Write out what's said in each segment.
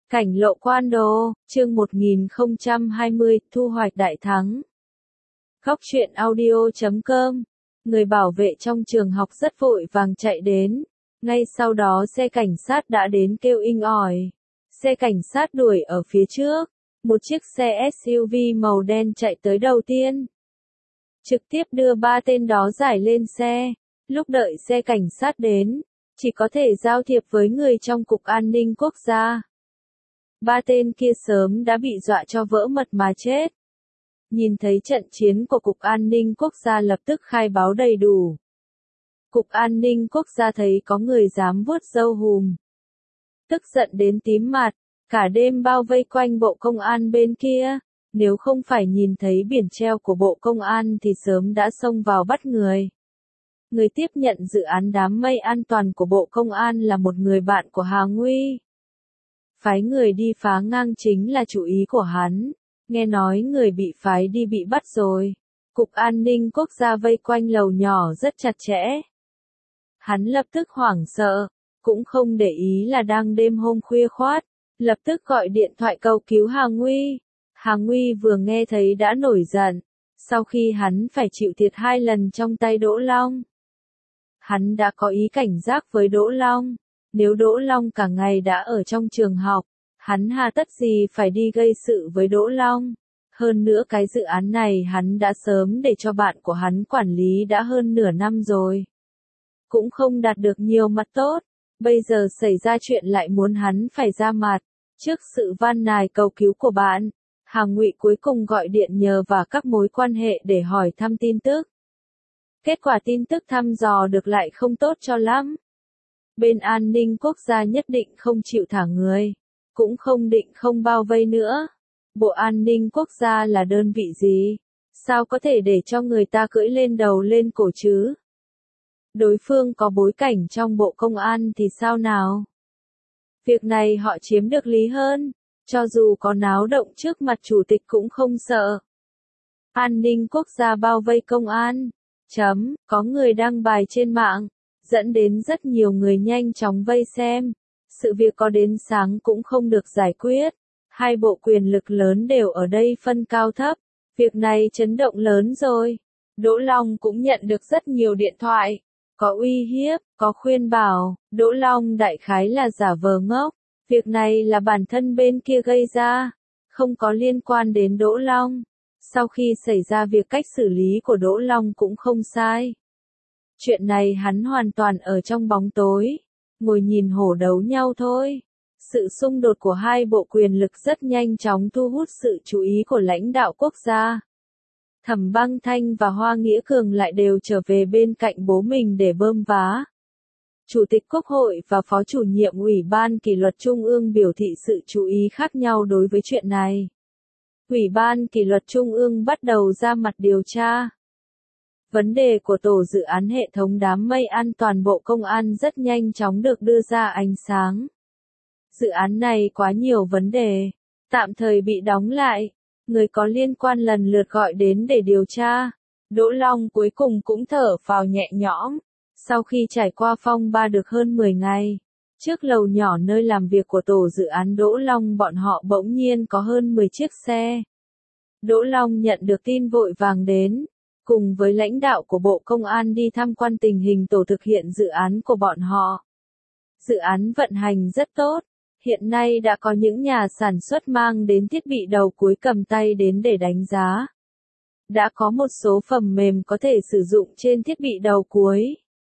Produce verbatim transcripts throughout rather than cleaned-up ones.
Cảnh lộ quan đồ, chương một nghìn không trăm hai mươi, thu hoạch đại thắng. Góc truyện audio chấm com. Người bảo vệ trong trường học rất vội vàng chạy đến. Ngay sau đó xe cảnh sát đã đến kêu inh ỏi. Xe cảnh sát đuổi ở phía trước. Một chiếc xe ét u vê màu đen chạy tới đầu tiên. Trực tiếp đưa ba tên đó giải lên xe. Lúc đợi xe cảnh sát đến, chỉ có thể giao thiệp với người trong Cục An ninh Quốc gia. Ba tên kia sớm đã bị dọa cho vỡ mật mà chết. Nhìn thấy trận chiến của Cục An ninh Quốc gia lập tức khai báo đầy đủ. Cục An ninh Quốc gia thấy có người dám vuốt râu hùm. Tức giận đến tím mặt, cả đêm bao vây quanh Bộ Công an bên kia. Nếu không phải nhìn thấy biển treo của Bộ Công an thì sớm đã xông vào bắt người. Người tiếp nhận dự án đám mây an toàn của Bộ Công an là một người bạn của Hà Nguy. Phái người đi phá ngang chính là chủ ý của hắn. Nghe nói người bị phái đi bị bắt rồi. Cục An ninh Quốc gia vây quanh lầu nhỏ rất chặt chẽ. Hắn lập tức hoảng sợ, cũng không để ý là đang đêm hôm khuya khoát, lập tức gọi điện thoại cầu cứu Hà Nguy. Hà Nguy vừa nghe thấy đã nổi giận, sau khi hắn phải chịu thiệt hai lần trong tay Đỗ Long. Hắn đã có ý cảnh giác với Đỗ Long. Nếu Đỗ Long cả ngày đã ở trong trường học, hắn hà tất gì phải đi gây sự với Đỗ Long. Hơn nữa cái dự án này hắn đã sớm để cho bạn của hắn quản lý đã hơn nửa năm rồi. Cũng không đạt được nhiều mặt tốt, bây giờ xảy ra chuyện lại muốn hắn phải ra mặt. Trước sự van nài cầu cứu của bạn, Hà Ngụy cuối cùng gọi điện nhờ vào các mối quan hệ để hỏi thăm tin tức. Kết quả tin tức thăm dò được lại không tốt cho lắm. Bên an ninh quốc gia nhất định không chịu thả người, cũng không định không bao vây nữa. Bộ An ninh Quốc gia là đơn vị gì? Sao có thể để cho người ta cưỡi lên đầu lên cổ chứ? Đối phương có bối cảnh trong Bộ Công an thì sao nào? Việc này họ chiếm được lý hơn, cho dù có náo động trước mặt chủ tịch cũng không sợ. An ninh quốc gia bao vây công an. Chấm, có người đăng bài trên mạng, dẫn đến rất nhiều người nhanh chóng vây xem. Sự việc có đến sáng cũng không được giải quyết. Hai bộ quyền lực lớn đều ở đây phân cao thấp. Việc này chấn động lớn rồi. Đỗ Long cũng nhận được rất nhiều điện thoại. Có uy hiếp, có khuyên bảo. Đỗ Long đại khái là giả vờ ngốc. Việc này là bản thân bên kia gây ra, không có liên quan đến Đỗ Long. Sau khi xảy ra việc cách xử lý của Đỗ Long cũng không sai. Chuyện này hắn hoàn toàn ở trong bóng tối, ngồi nhìn hổ đấu nhau thôi. Sự xung đột của hai bộ quyền lực rất nhanh chóng thu hút sự chú ý của lãnh đạo quốc gia. Thẩm Băng Thanh và Hoa Nghĩa Cường lại đều trở về bên cạnh bố mình để bơm vá. Chủ tịch Quốc hội và Phó chủ nhiệm Ủy ban Kỷ luật Trung ương biểu thị sự chú ý khác nhau đối với chuyện này. Ủy ban Kỷ luật Trung ương bắt đầu ra mặt điều tra. Vấn đề của tổ dự án hệ thống đám mây an toàn Bộ Công an rất nhanh chóng được đưa ra ánh sáng. Dự án này quá nhiều vấn đề, tạm thời bị đóng lại. Người có liên quan lần lượt gọi đến để điều tra. Đỗ Long cuối cùng cũng thở phào nhẹ nhõm. Sau khi trải qua phong ba được hơn mười ngày, trước lầu nhỏ nơi làm việc của tổ dự án Đỗ Long bọn họ bỗng nhiên có hơn mười chiếc xe. Đỗ Long nhận được tin vội vàng đến, cùng với lãnh đạo của Bộ Công an đi tham quan tình hình tổ thực hiện dự án của bọn họ. Dự án vận hành rất tốt, hiện nay đã có những nhà sản xuất mang đến thiết bị đầu cuối cầm tay đến để đánh giá. Đã có một số phần mềm có thể sử dụng trên thiết bị đầu cuối.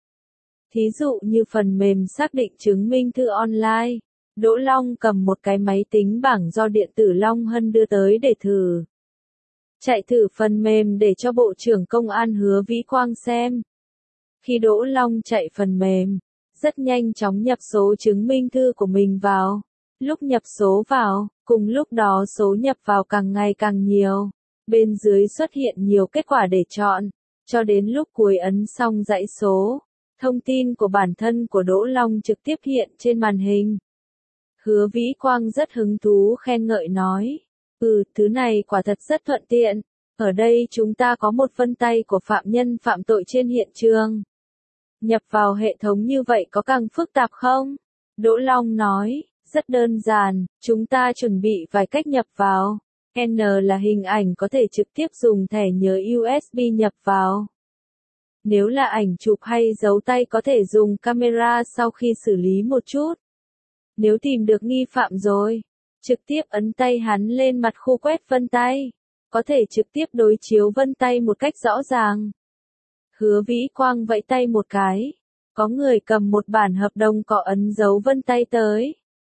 Thí dụ như phần mềm xác định chứng minh thư online. Đỗ Long cầm một cái máy tính bảng do điện tử Long Hân đưa tới để thử. Chạy thử phần mềm để cho Bộ trưởng Công an Hứa Vĩ Quang xem. Khi Đỗ Long chạy phần mềm, rất nhanh chóng nhập số chứng minh thư của mình vào. Lúc nhập số vào, cùng lúc đó số nhập vào càng ngày càng nhiều. Bên dưới xuất hiện nhiều kết quả để chọn, cho đến lúc cuối ấn xong dãy số. Thông tin của bản thân của Đỗ Long trực tiếp hiện trên màn hình. Hứa Vĩ Quang rất hứng thú khen ngợi nói. Ừ, thứ này quả thật rất thuận tiện. Ở đây chúng ta có một vân tay của phạm nhân phạm tội trên hiện trường. Nhập vào hệ thống như vậy có càng phức tạp không? Đỗ Long nói, Rất đơn giản, chúng ta chuẩn bị vài cách nhập vào. N là hình ảnh có thể trực tiếp dùng thẻ nhớ u ét bê nhập vào. Nếu là ảnh chụp hay dấu tay có thể dùng camera sau khi xử lý một chút. Nếu tìm được nghi phạm rồi, trực tiếp ấn tay hắn lên mặt khu quét vân tay. Có thể trực tiếp đối chiếu vân tay một cách rõ ràng. Hứa Vĩ Quang vẫy tay một cái. Có người cầm một bản hợp đồng có ấn dấu vân tay tới.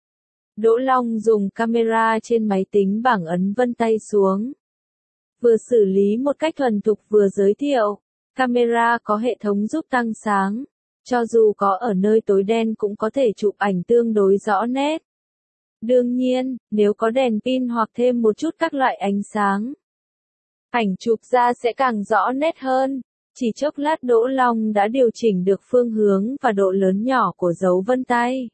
Đỗ Long dùng camera trên máy tính bảng ấn vân tay xuống. Vừa xử lý một cách thuần thục vừa giới thiệu. Camera có hệ thống giúp tăng sáng. Cho dù có ở nơi tối đen cũng có thể chụp ảnh tương đối rõ nét. Đương nhiên, nếu có đèn pin hoặc thêm một chút các loại ánh sáng, ảnh chụp ra sẽ càng rõ nét hơn. Chỉ chốc lát Đỗ Long đã điều chỉnh được phương hướng và độ lớn nhỏ của dấu vân tay.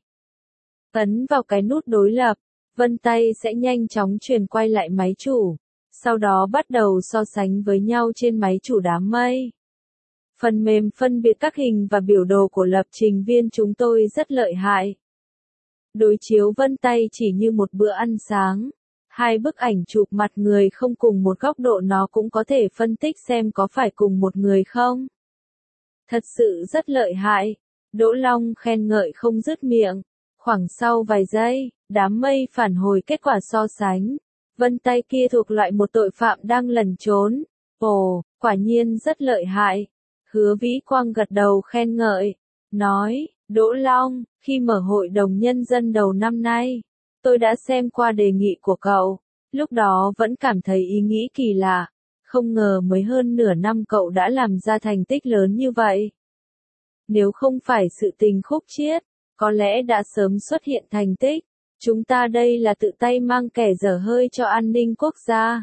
Ấn vào cái nút đối lập, vân tay sẽ nhanh chóng truyền quay lại máy chủ. Sau đó bắt đầu so sánh với nhau trên máy chủ đám mây. Phần mềm phân biệt các hình và biểu đồ của lập trình viên chúng tôi rất lợi hại. Đối chiếu vân tay chỉ như một bữa ăn sáng. Hai bức ảnh chụp mặt người không cùng một góc độ nó cũng có thể phân tích xem có phải cùng một người không. Thật sự rất lợi hại. Đỗ Long khen ngợi không dứt miệng. Khoảng sau vài giây, đám mây phản hồi kết quả so sánh. Vân tay kia thuộc loại một tội phạm đang lẩn trốn. Ồ, quả nhiên rất lợi hại. Hứa Vĩ Quang gật đầu khen ngợi. Nói, Đỗ Long, khi mở hội đồng nhân dân đầu năm nay, tôi đã xem qua đề nghị của cậu. Lúc đó vẫn cảm thấy ý nghĩ kỳ lạ. Không ngờ mới hơn nửa năm cậu đã làm ra thành tích lớn như vậy. Nếu không phải sự tình khúc chiết, có lẽ đã sớm xuất hiện thành tích. Chúng ta đây là tự tay mang kẻ dở hơi cho an ninh quốc gia.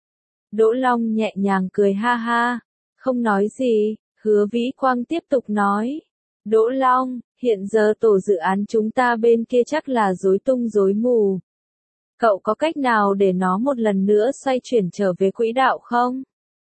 Đỗ Long nhẹ nhàng cười ha ha. Không nói gì, Hứa Vĩ Quang tiếp tục nói. Đỗ Long, hiện giờ tổ dự án chúng ta bên kia chắc là rối tung rối mù. Cậu có cách nào để nó một lần nữa xoay chuyển trở về quỹ đạo không?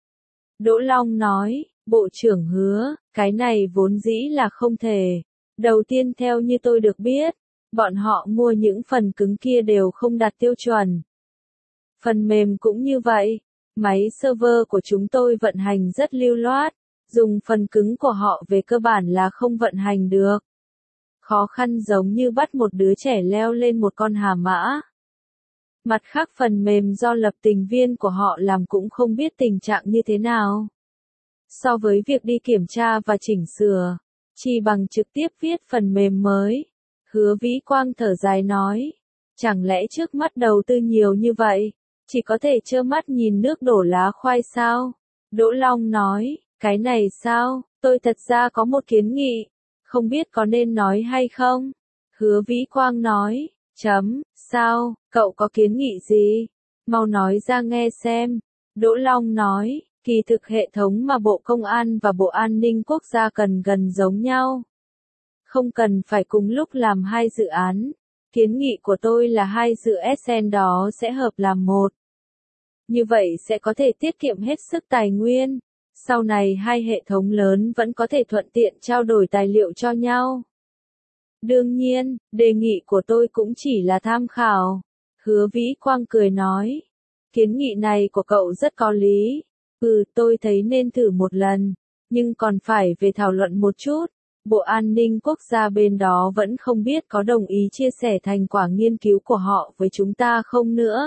Đỗ Long nói, Bộ trưởng Hứa, cái này vốn dĩ là không thể. Đầu tiên theo như tôi được biết, bọn họ mua những phần cứng kia đều không đạt tiêu chuẩn. Phần mềm cũng như vậy, máy server của chúng tôi vận hành rất lưu loát, dùng phần cứng của họ về cơ bản là không vận hành được. Khó khăn giống như bắt một đứa trẻ leo lên một con hà mã. Mặt khác phần mềm do lập trình viên của họ làm cũng không biết tình trạng như thế nào. So với việc đi kiểm tra và chỉnh sửa, chỉ bằng trực tiếp viết phần mềm mới. Hứa Vĩ Quang thở dài nói, chẳng lẽ trước mắt đầu tư nhiều như vậy, chỉ có thể trơ mắt nhìn nước đổ lá khoai sao? Đỗ Long nói, cái này sao, tôi thật ra có một kiến nghị, không biết có nên nói hay không? Hứa Vĩ Quang nói, chấm, sao, cậu có kiến nghị gì? Mau nói ra nghe xem. Đỗ Long nói, kỳ thực hệ thống mà Bộ Công an và Bộ An ninh Quốc gia cần gần giống nhau. Không cần phải cùng lúc làm hai dự án. Kiến nghị của tôi là hai dự án đó sẽ hợp làm một. Như vậy sẽ có thể tiết kiệm hết sức tài nguyên. Sau này hai hệ thống lớn vẫn có thể thuận tiện trao đổi tài liệu cho nhau. Đương nhiên, đề nghị của tôi cũng chỉ là tham khảo. Hứa Vĩ Quang cười nói. Kiến nghị này của cậu rất có lý. Ừ, tôi thấy nên thử một lần. Nhưng còn phải về thảo luận một chút. Bộ An ninh Quốc gia bên đó vẫn không biết có đồng ý chia sẻ thành quả nghiên cứu của họ với chúng ta không nữa.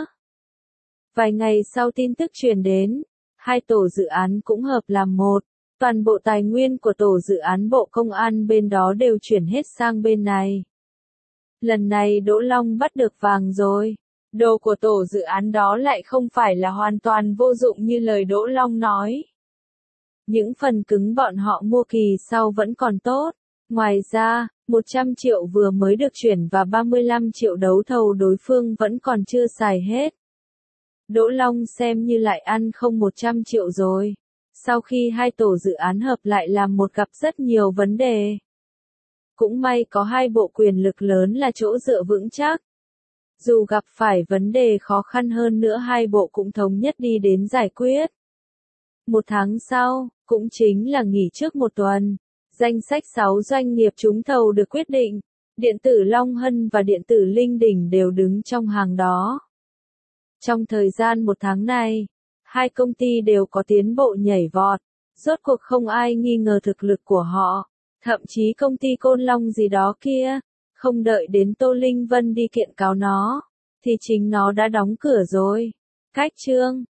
Vài ngày sau tin tức truyền đến, hai tổ dự án cũng hợp làm một. Toàn bộ tài nguyên của tổ dự án Bộ Công an bên đó đều chuyển hết sang bên này. Lần này Đỗ Long bắt được vàng rồi. Đồ của tổ dự án đó lại không phải là hoàn toàn vô dụng như lời Đỗ Long nói. Những phần cứng bọn họ mua kỳ sau vẫn còn tốt. Ngoài ra, một trăm triệu vừa mới được chuyển và ba mươi lăm triệu đấu thầu đối phương vẫn còn chưa xài hết. Đỗ Long xem như lại ăn không một trăm triệu rồi. Sau khi hai tổ dự án hợp lại làm một gặp rất nhiều vấn đề. Cũng may có hai bộ quyền lực lớn là chỗ dựa vững chắc. Dù gặp phải vấn đề khó khăn hơn nữa hai bộ cũng thống nhất đi đến giải quyết. Một tháng sau, cũng chính là nghỉ trước một tuần, danh sách sáu doanh nghiệp trúng thầu được quyết định. Điện tử Long Hân và điện tử Linh Đỉnh đều đứng trong hàng đó. Trong thời gian một tháng này, hai công ty đều có tiến bộ nhảy vọt, rốt cuộc không ai nghi ngờ thực lực của họ, thậm chí công ty Côn Long gì đó kia, không đợi đến Tô Linh Vân đi kiện cáo nó, thì chính nó đã đóng cửa rồi. Cách chương